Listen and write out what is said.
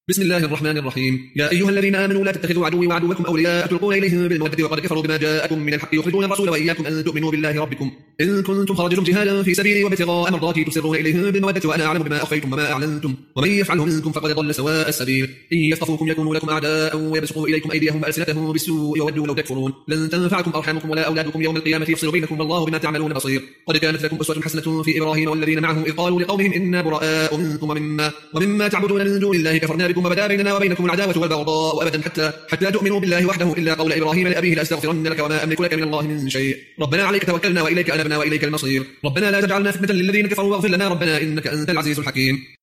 بسم الله الرحمن الرحيم. يا أيها الذين آمنوا لا تتخذوا عدوي وعدوكم أولياء تلقون إليهم بالمودة وقد كفروا بما جاءكم من الحق يخرجون الرسول وإياكم أن تؤمنوا بالله ربكم إن كنتم خرجتم جهادا في سبيلي وابتغاء مرضاتي تسرون إليهم بالمودة وأنا أعلم بما أخفيتم وما أعلنتم ومن يفعله منكم فقد ضل سواء السبيل. إن يثقفوكم يكونوا لكم أعداء ويبسطوا إليكم أيديهم وألسنتهم بالسوء وودوا لو تكفرون. لن تنفعكم أرحامكم ولا أولادكم يوم القيامة يفصل بينكم والله بما تعملون بصير. قد كانت لكم أسوة حسنة في إبراهيم والذين معه إذ قالوا لقومهم إنا براء منكم ومما تعبدون من دون الله كفرنا بكم وبدا بيننا وبينكم العداوة والبغضاء أبدا حتى تؤمنوا بالله وحده إلا قول إبراهيم لأبيه لأستغفرن لك وما أملك لك من الله من شيء. ربنا عليك توكلنا وإليك أنبنا وإليك المصير. ربنا لا تجعلنا فتنة للذين كفروا واغفر لنا ربنا إنك أنت العزيز الحكيم.